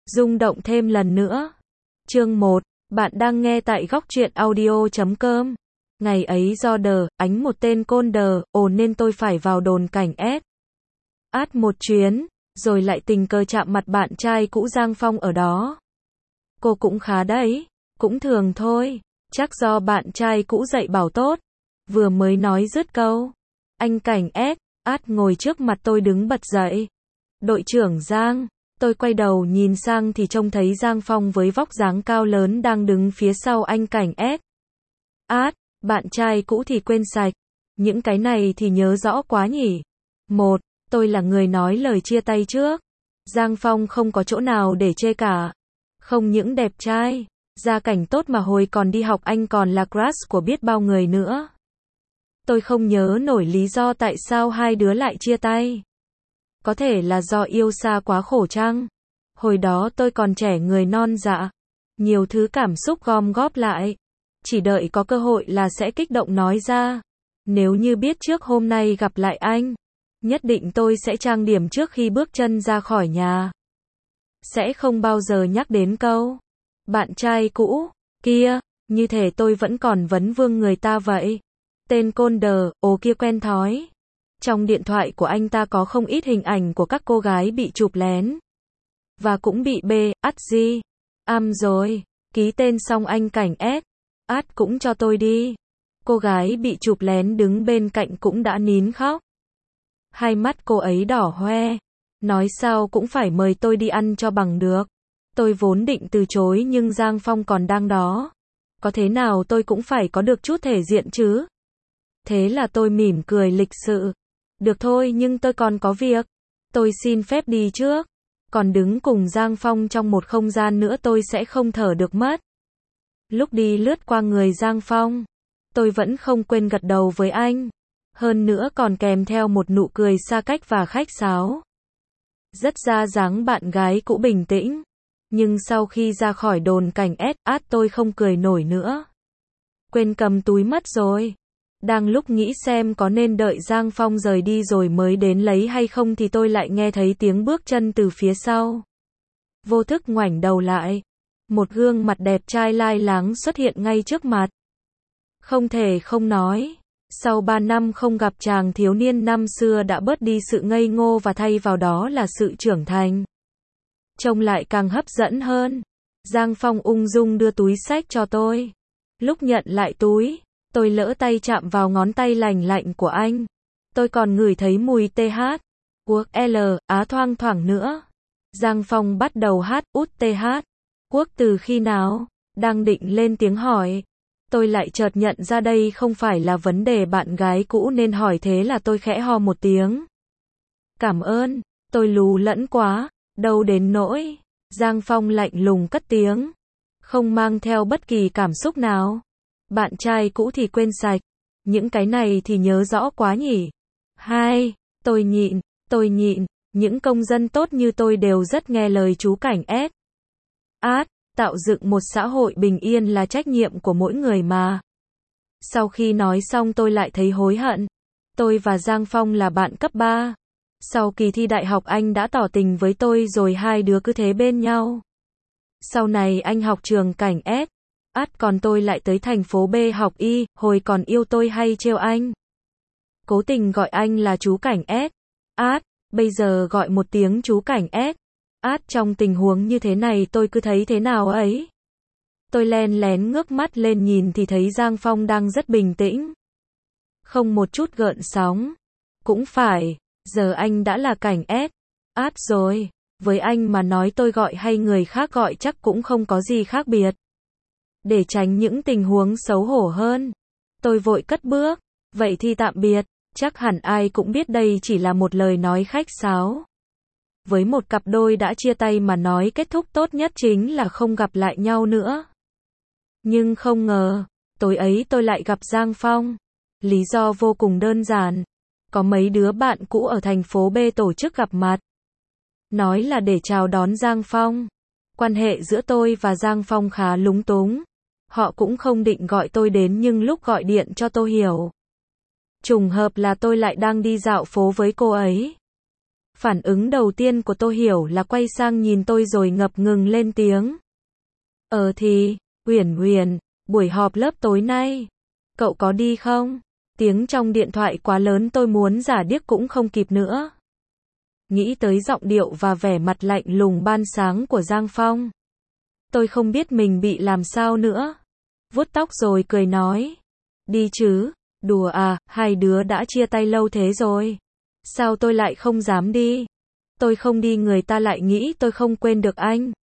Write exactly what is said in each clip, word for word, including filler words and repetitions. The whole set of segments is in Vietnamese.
Rung động thêm lần nữa. Chương một. Bạn đang nghe tại góc truyện audio chấm com. Ngày ấy do đờ, ánh một tên côn đờ, ồn nên tôi phải vào đồn cảnh S. Át một chuyến, rồi lại tình cờ chạm mặt bạn trai cũ Giang Phong ở đó. Cô cũng khá đấy, cũng thường thôi, chắc do bạn trai cũ dạy bảo tốt. Vừa mới nói dứt câu, anh cảnh S, Át ngồi trước mặt tôi đứng bật dậy. Đội trưởng Giang. Tôi quay đầu nhìn sang thì trông thấy Giang Phong với vóc dáng cao lớn đang đứng phía sau anh cảnh S. Át, bạn trai cũ thì quên sạch. Những cái này thì nhớ rõ quá nhỉ. Một, tôi là người nói lời chia tay trước. Giang Phong không có chỗ nào để chê cả. Không những đẹp trai, gia cảnh tốt mà hồi còn đi học anh còn là crush của biết bao người nữa. Tôi không nhớ nổi lý do tại sao hai đứa lại chia tay. Có thể là do yêu xa quá khổ chăng? Hồi đó tôi còn trẻ người non dạ. Nhiều thứ cảm xúc gom góp lại. Chỉ đợi có cơ hội là sẽ kích động nói ra. Nếu như biết trước hôm nay gặp lại anh, nhất định tôi sẽ trang điểm trước khi bước chân ra khỏi nhà. Sẽ không bao giờ nhắc đến câu bạn trai cũ kia, như thể tôi vẫn còn vấn vương người ta vậy. Tên côn đờ, ồ kia quen thói. Trong điện thoại của anh ta có không ít hình ảnh của các cô gái bị chụp lén. Và cũng bị bê, ắt gì. Am rồi, ký tên xong anh cảnh S. Át cũng cho tôi đi. Cô gái bị chụp lén đứng bên cạnh cũng đã nín khóc. Hai mắt cô ấy đỏ hoe. Nói sao cũng phải mời tôi đi ăn cho bằng được. Tôi vốn định từ chối nhưng Giang Phong còn đang đó. Có thế nào tôi cũng phải có được chút thể diện chứ. Thế là tôi mỉm cười lịch sự. Được thôi nhưng tôi còn có việc. Tôi xin phép đi trước. Còn đứng cùng Giang Phong trong một không gian nữa tôi sẽ không thở được mất. Lúc đi lướt qua người Giang Phong, tôi vẫn không quên gật đầu với anh. Hơn nữa còn kèm theo một nụ cười xa cách và khách sáo. Rất ra dáng bạn gái cũ bình tĩnh. Nhưng sau khi ra khỏi đồn cảnh S, Át tôi không cười nổi nữa. Quên cầm túi mất rồi. Đang lúc nghĩ xem có nên đợi Giang Phong rời đi rồi mới đến lấy hay không thì tôi lại nghe thấy tiếng bước chân từ phía sau. Vô thức ngoảnh đầu lại. Một gương mặt đẹp trai lai láng xuất hiện ngay trước mặt. Không thể không nói. Sau ba năm không gặp chàng thiếu niên năm xưa đã bớt đi sự ngây ngô và thay vào đó là sự trưởng thành. Trông lại càng hấp dẫn hơn. Giang Phong ung dung đưa túi xách cho tôi. Lúc nhận lại túi, tôi lỡ tay chạm vào ngón tay lành lạnh của anh. Tôi còn ngửi thấy mùi tê hát, quốc L, á thoang thoảng nữa. Giang Phong bắt đầu hát út tê hát. Quốc từ khi nào? Đang định lên tiếng hỏi. Tôi lại chợt nhận ra đây không phải là vấn đề bạn gái cũ nên hỏi thế là tôi khẽ ho một tiếng. Cảm ơn, tôi lù lẫn quá, đâu đến nỗi. Giang Phong lạnh lùng cất tiếng. Không mang theo bất kỳ cảm xúc nào. Bạn trai cũ thì quên sạch. Những cái này thì nhớ rõ quá nhỉ. Hai, tôi nhịn, tôi nhịn. Những công dân tốt như tôi đều rất nghe lời chú cảnh S. Át, tạo dựng một xã hội bình yên là trách nhiệm của mỗi người mà. Sau khi nói xong tôi lại thấy hối hận. Tôi và Giang Phong là bạn cấp ba. Sau kỳ thi đại học anh đã tỏ tình với tôi rồi hai đứa cứ thế bên nhau. Sau này anh học trường cảnh S. Át còn tôi lại tới thành phố B học Y, hồi còn yêu tôi hay trêu anh. Cố tình gọi anh là chú cảnh S. Át, bây giờ gọi một tiếng chú cảnh S. Át trong tình huống như thế này tôi cứ thấy thế nào ấy. Tôi len lén ngước mắt lên nhìn thì thấy Giang Phong đang rất bình tĩnh. Không một chút gợn sóng. Cũng phải, giờ anh đã là cảnh S. Át rồi, với anh mà nói tôi gọi hay người khác gọi chắc cũng không có gì khác biệt. Để tránh những tình huống xấu hổ hơn, tôi vội cất bước. Vậy thì tạm biệt, chắc hẳn ai cũng biết đây chỉ là một lời nói khách sáo. Với một cặp đôi đã chia tay mà nói kết thúc tốt nhất chính là không gặp lại nhau nữa. Nhưng không ngờ, tối ấy tôi lại gặp Giang Phong. Lý do vô cùng đơn giản. Có mấy đứa bạn cũ ở thành phố B tổ chức gặp mặt. Nói là để chào đón Giang Phong. Quan hệ giữa tôi và Giang Phong khá lúng túng. Họ cũng không định gọi tôi đến nhưng lúc gọi điện cho tôi hiểu. Trùng hợp là tôi lại đang đi dạo phố với cô ấy. Phản ứng đầu tiên của Tô Hiểu là quay sang nhìn tôi rồi ngập ngừng lên tiếng. Ờ thì, Uyển Uyển, buổi họp lớp tối nay, cậu có đi không? Tiếng trong điện thoại quá lớn tôi muốn giả điếc cũng không kịp nữa. Nghĩ tới giọng điệu và vẻ mặt lạnh lùng ban sáng của Giang Phong. Tôi không biết mình bị làm sao nữa. Vuốt tóc rồi cười nói. Đi chứ, đùa à, hai đứa đã chia tay lâu thế rồi. Sao tôi lại không dám đi? Tôi không đi người ta lại nghĩ tôi không quên được anh.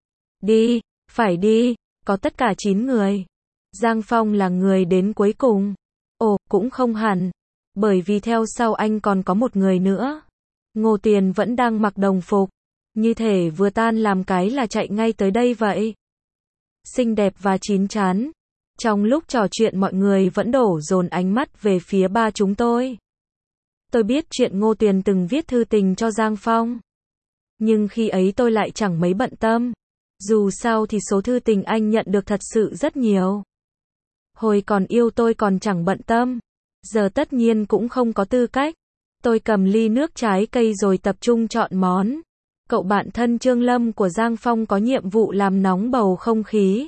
Đi, phải đi, có tất cả chín người. Giang Phong là người đến cuối cùng. Ồ, cũng không hẳn. Bởi vì theo sau anh còn có một người nữa. Ngô Tiền vẫn đang mặc đồng phục. Như thể vừa tan làm cái là chạy ngay tới đây vậy. Xinh đẹp và chín chắn. Trong lúc trò chuyện mọi người vẫn đổ dồn ánh mắt về phía ba chúng tôi. Tôi biết chuyện Ngô Tiền từng viết thư tình cho Giang Phong. Nhưng khi ấy tôi lại chẳng mấy bận tâm. Dù sao thì số thư tình anh nhận được thật sự rất nhiều. Hồi còn yêu tôi còn chẳng bận tâm. Giờ tất nhiên cũng không có tư cách. Tôi cầm ly nước trái cây rồi tập trung chọn món. Cậu bạn thân Trương Lâm của Giang Phong có nhiệm vụ làm nóng bầu không khí.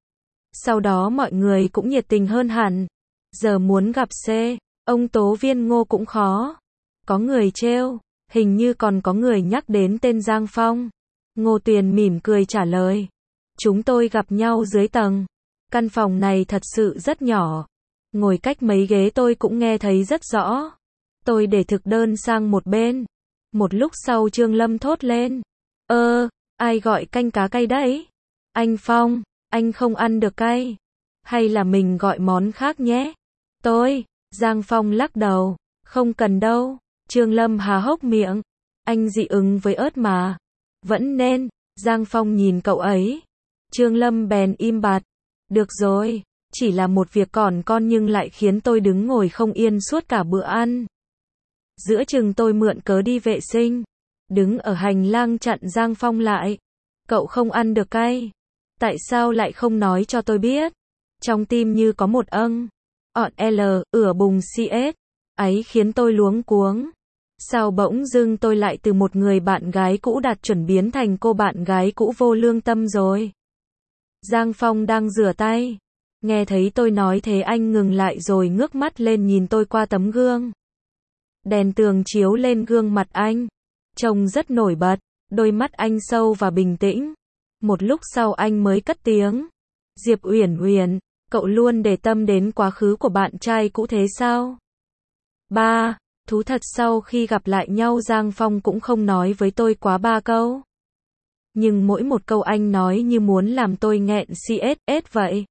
Sau đó mọi người cũng nhiệt tình hơn hẳn. Giờ muốn gặp C, ông tố viên Ngô cũng khó. Có người trêu, hình như còn có người nhắc đến tên Giang Phong. Ngô Tuyền mỉm cười trả lời. Chúng tôi gặp nhau dưới tầng. Căn phòng này thật sự rất nhỏ. Ngồi cách mấy ghế tôi cũng nghe thấy rất rõ. Tôi để thực đơn sang một bên. Một lúc sau Trương Lâm thốt lên. Ơ, ai gọi canh cá cay đấy? Anh Phong, anh không ăn được cay. Hay là mình gọi món khác nhé? Tôi, Giang Phong lắc đầu. Không cần đâu. Trương Lâm há hốc miệng. Anh dị ứng với ớt mà. Vẫn nên. Giang Phong nhìn cậu ấy. Trương Lâm bèn im bặt. Được rồi, chỉ là một việc còn con nhưng lại khiến tôi đứng ngồi không yên suốt cả bữa ăn. Giữa chừng tôi mượn cớ đi vệ sinh. Đứng ở hành lang chặn Giang Phong lại. Cậu không ăn được cay. Tại sao lại không nói cho tôi biết? Trong tim như có một âng. Ọt L, ửa bùng xê ét. Ấy khiến tôi luống cuống. Sao bỗng dưng tôi lại từ một người bạn gái cũ đạt chuẩn biến thành cô bạn gái cũ vô lương tâm rồi? Giang Phong đang rửa tay. Nghe thấy tôi nói thế anh ngừng lại rồi ngước mắt lên nhìn tôi qua tấm gương. Đèn tường chiếu lên gương mặt anh. Trông rất nổi bật. Đôi mắt anh sâu và bình tĩnh. Một lúc sau anh mới cất tiếng. Diệp Uyển Uyển, cậu luôn để tâm đến quá khứ của bạn trai cũ thế sao? Ba, thú thật sau khi gặp lại nhau Giang Phong cũng không nói với tôi quá ba câu. Nhưng mỗi một câu anh nói như muốn làm tôi nghẹn xê ét ét vậy.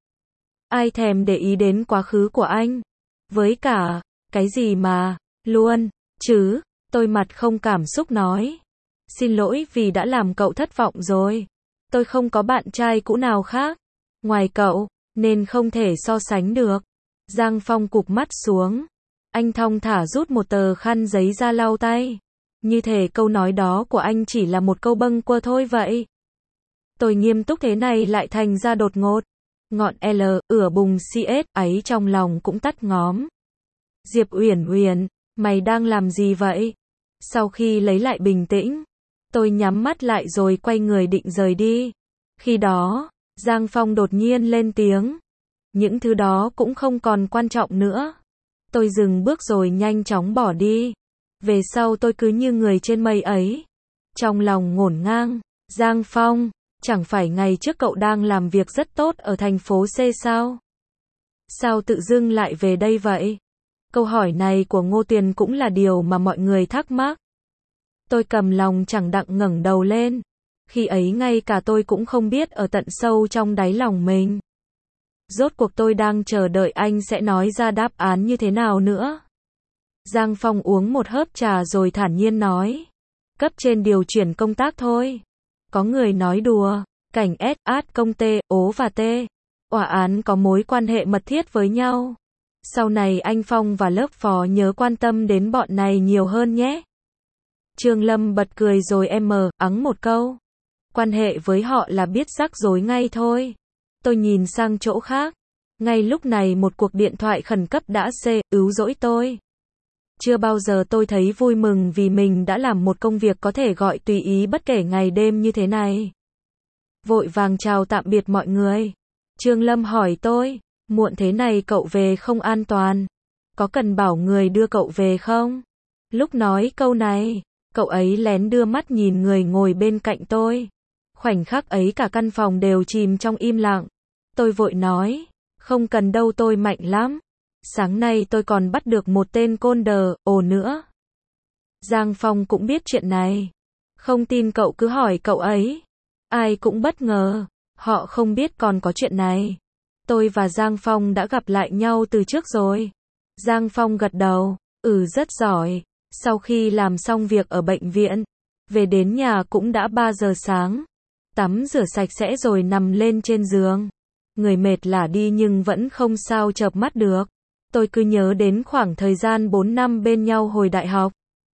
Ai thèm để ý đến quá khứ của anh? Với cả, cái gì mà, luôn, chứ, tôi mặt không cảm xúc nói. Xin lỗi vì đã làm cậu thất vọng rồi. Tôi không có bạn trai cũ nào khác. Ngoài cậu, nên không thể so sánh được. Giang Phong cụp mắt xuống. Anh thong thả rút một tờ khăn giấy ra lau tay. Như thể câu nói đó của anh chỉ là một câu bâng quơ thôi vậy. Tôi nghiêm túc thế này lại thành ra đột ngột. Ngọn L, ửa bùng xê ét ấy trong lòng cũng tắt ngóm. Diệp Uyển Uyển, mày đang làm gì vậy? Sau khi lấy lại bình tĩnh, tôi nhắm mắt lại rồi quay người định rời đi. Khi đó, Giang Phong đột nhiên lên tiếng. Những thứ đó cũng không còn quan trọng nữa. Tôi dừng bước rồi nhanh chóng bỏ đi. Về sau tôi cứ như người trên mây ấy. Trong lòng ngổn ngang. Giang Phong, chẳng phải ngày trước cậu đang làm việc rất tốt ở thành phố C sao? Sao tự dưng lại về đây vậy? Câu hỏi này của Ngô Tiền cũng là điều mà mọi người thắc mắc. Tôi cầm lòng chẳng đặng ngẩng đầu lên. Khi ấy ngay cả tôi cũng không biết ở tận sâu trong đáy lòng mình. Rốt cuộc tôi đang chờ đợi anh sẽ nói ra đáp án như thế nào nữa. Giang Phong uống một hớp trà rồi thản nhiên nói. Cấp trên điều chuyển công tác thôi. Có người nói đùa. Cảnh S, át công T, ố và T. Tòa án có mối quan hệ mật thiết với nhau. Sau này anh Phong và lớp phó nhớ quan tâm đến bọn này nhiều hơn nhé. Trương Lâm bật cười rồi em mờ, ắng một câu. Quan hệ với họ là biết rắc rối ngay thôi. Tôi nhìn sang chỗ khác. Ngay lúc này một cuộc điện thoại khẩn cấp đã c, ứ dỗi tôi. Chưa bao giờ tôi thấy vui mừng vì mình đã làm một công việc có thể gọi tùy ý bất kể ngày đêm như thế này. Vội vàng chào tạm biệt mọi người. Trương Lâm hỏi tôi, muộn thế này cậu về không an toàn? Có cần bảo người đưa cậu về không? Lúc nói câu này, cậu ấy lén đưa mắt nhìn người ngồi bên cạnh tôi. Khoảnh khắc ấy cả căn phòng đều chìm trong im lặng. Tôi vội nói, không cần đâu, tôi mạnh lắm. Sáng nay tôi còn bắt được một tên côn đờ, ồ nữa. Giang Phong cũng biết chuyện này. Không tin cậu cứ hỏi cậu ấy. Ai cũng bất ngờ, họ không biết còn có chuyện này. Tôi và Giang Phong đã gặp lại nhau từ trước rồi. Giang Phong gật đầu, ừ rất giỏi. Sau khi làm xong việc ở bệnh viện, về đến nhà cũng đã ba giờ sáng. Tắm rửa sạch sẽ rồi nằm lên trên giường. Người mệt lả đi nhưng vẫn không sao chợp mắt được. Tôi cứ nhớ đến khoảng thời gian bốn năm bên nhau hồi đại học.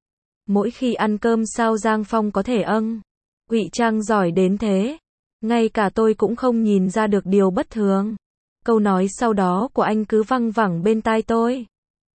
Mỗi khi ăn cơm sao Giang Phong có thể âng, ngụy trang giỏi đến thế. Ngay cả tôi cũng không nhìn ra được điều bất thường. Câu nói sau đó của anh cứ văng vẳng bên tai tôi.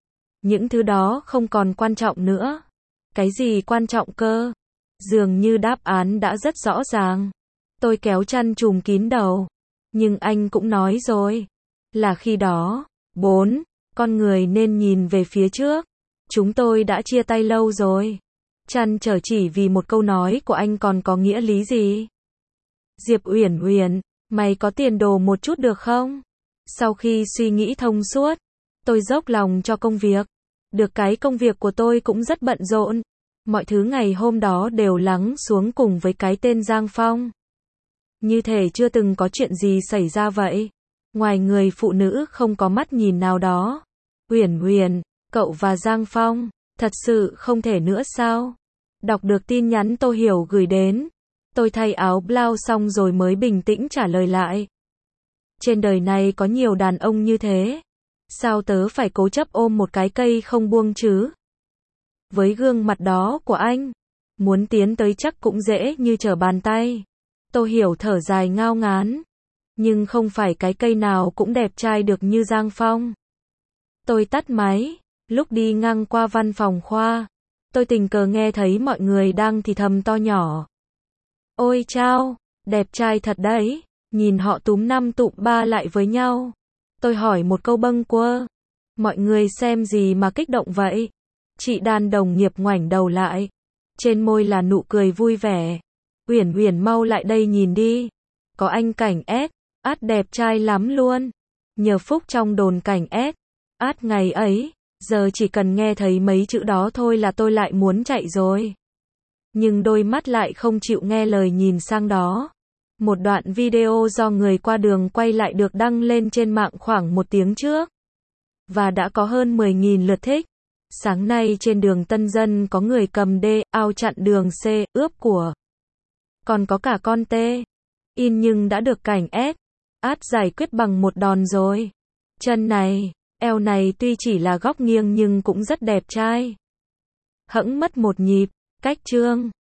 Những thứ đó không còn quan trọng nữa. Cái gì quan trọng cơ? Dường như đáp án đã rất rõ ràng. Tôi kéo chăn trùm kín đầu. Nhưng anh cũng nói rồi. Là khi đó, bốn, con người nên nhìn về phía trước. Chúng tôi đã chia tay lâu rồi. Chăn trở chỉ vì một câu nói của anh còn có nghĩa lý gì? Diệp Uyển Uyển, mày có tiền đồ một chút được không? Sau khi suy nghĩ thông suốt, tôi dốc lòng cho công việc. Được cái công việc của tôi cũng rất bận rộn. Mọi thứ ngày hôm đó đều lắng xuống cùng với cái tên Giang Phong. Như thể chưa từng có chuyện gì xảy ra vậy. Ngoài người phụ nữ không có mắt nhìn nào đó. Uyển Uyển, cậu và Giang Phong, thật sự không thể nữa sao? Đọc được tin nhắn Tô Hiểu gửi đến. Tôi thay áo blouse xong rồi mới bình tĩnh trả lời lại. Trên đời này có nhiều đàn ông như thế. Sao tớ phải cố chấp ôm một cái cây không buông chứ? Với gương mặt đó của anh, muốn tiến tới chắc cũng dễ như trở bàn tay. Tô Hiểu thở dài ngao ngán. Nhưng không phải cái cây nào cũng đẹp trai được như Giang Phong. Tôi tắt máy. Lúc đi ngang qua văn phòng khoa, tôi tình cờ nghe thấy mọi người đang thì thầm to nhỏ. Ôi chao, đẹp trai thật đấy. Nhìn họ túm năm tụm ba lại với nhau. Tôi hỏi một câu bâng quơ. Mọi người xem gì mà kích động vậy? Chị Đan đồng nghiệp ngoảnh đầu lại. Trên môi là nụ cười vui vẻ. Uyển Uyển mau lại đây nhìn đi. Có anh cảnh ét, át đẹp trai lắm luôn. Nhờ phúc trong đồn cảnh ét, át ngày ấy, giờ chỉ cần nghe thấy mấy chữ đó thôi là tôi lại muốn chạy rồi. Nhưng đôi mắt lại không chịu nghe lời nhìn sang đó. Một đoạn video do người qua đường quay lại được đăng lên trên mạng khoảng một tiếng trước. Và đã có hơn mười nghìn lượt thích. Sáng nay trên đường Tân Dân có người cầm đê, ao chặn đường C, ướp của. Còn có cả con T. In nhưng đã được cảnh ét, át giải quyết bằng một đòn rồi. Chân này, eo này tuy chỉ là góc nghiêng nhưng cũng rất đẹp trai. Hẫng mất một nhịp, cách chương.